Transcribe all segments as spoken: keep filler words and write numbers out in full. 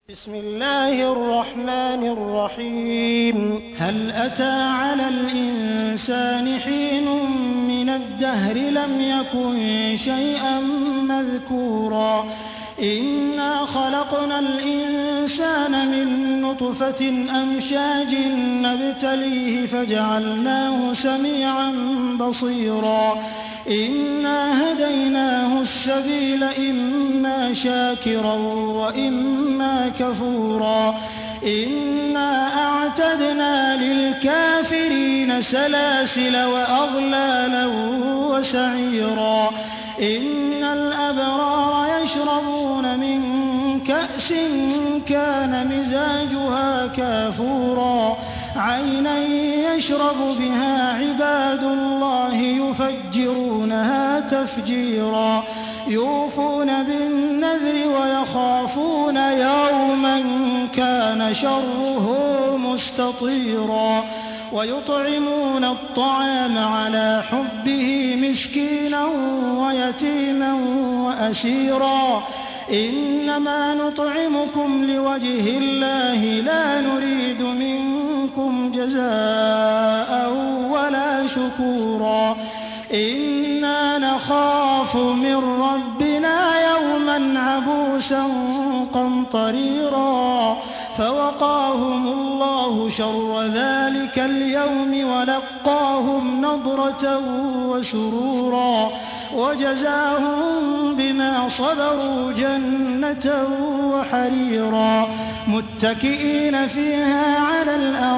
بسم الله الرحمن الرحيم هل أتى على الإنسان حين من الدهر لم يكن شيئا مذكورا إنا خلقنا الإنسان من نطفة أمشاج نبتليه فجعلناه سميعا بصيرا إنا هديناه السبيل إما شاكرا وإما كفورا إنا أعتدنا للكافرين سلاسل وأغلالا وسعيرا إن الأبرار يشربون من كأس كان مزاجها كافورا عينا يشرب بها عباد الله يفجرونها تفجيرا يوفون بالنذر ويخافون يوما كان شره مستطيرا ويطعمون الطعام على حبه مسكينا ويتيما وأسيرا إنما نطعمكم لوجه الله لا نريد منكم جزاء ولا شكورا إنا نخاف من ربنا يوما عبوسا قمطريرا فوقاهم الله شر ذلك اليوم ولقاهم نضرة وسرورا وجزاهم بما صبروا جنة وحريرا متكئين فيها على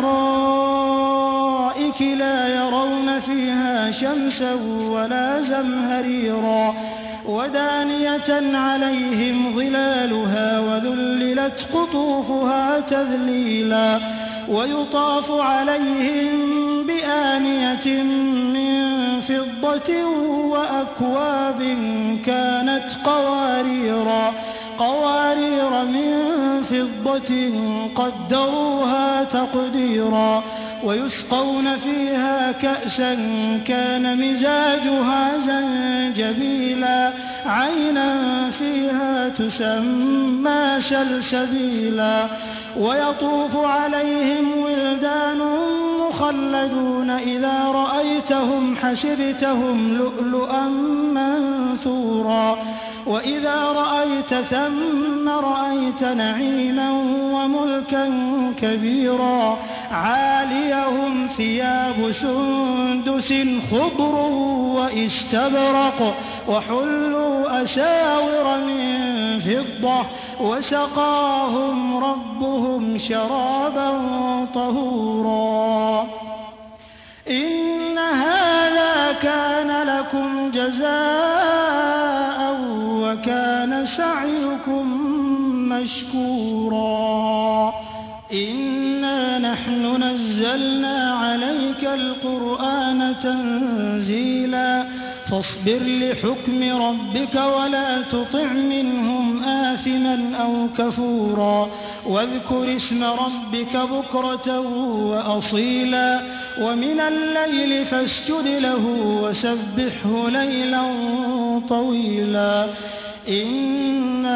الأرائك لا يرون فيها شمسا ولا زمهريرا ودانية عليهم ظلالها وذللت قطوفها تذليلا ويطاف عليهم بآنية من فضة وأكواب كانت قواريرا قوارير من فضة قدروها تقديرا ويسقون فيها كأسا كان مزاجها زنجبيلا عينا فيها تسمى سلسبيلا ويطوف عليهم ولدان مخلدون إذا رأيتهم حسبتهم لؤلؤا منثورا وإذا رأيت ثم رأيت نعيما وملكا كبيرا عاليهم ثياب سندس خضر واستبرق وحلوا أساور من فضة وسقاهم ربهم شرابا طهورا إن هذا كان لكم جزاء وكان سعيكم مشكورا إنا نحن نزلنا عليك القرآن تنزيلا فاصبر لحكم ربك ولا تطع منهم آثما أو كفورا واذكر اسم ربك بكرة وأصيلا ومن الليل فاسجد له وسبحه ليلا طويلا إن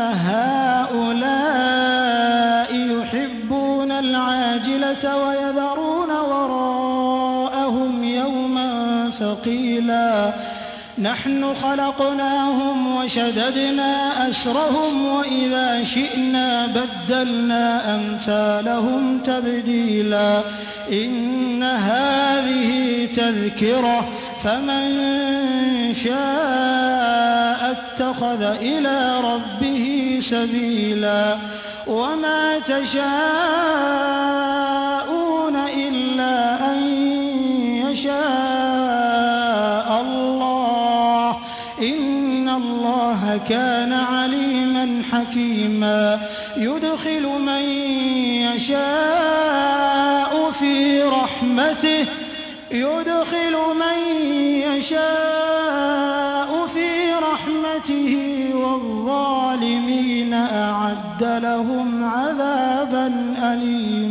هؤلاء يحبون العاجلة ويذرون وراءهم يوما ثقيلا نحن خلقناهم وشددنا أسرهم وإذا شئنا بدلنا أمثالهم تبديلا إن هذه تذكرة فمن شاء اتخذ إلى ربه سبيلا وما تشاءون إلا أن يشاء الله إن الله كان عليما حكيما يدخل من يشاء في رحمته يدخل من يشاء في رحمته والظالمين أعد لهم عذابا أليما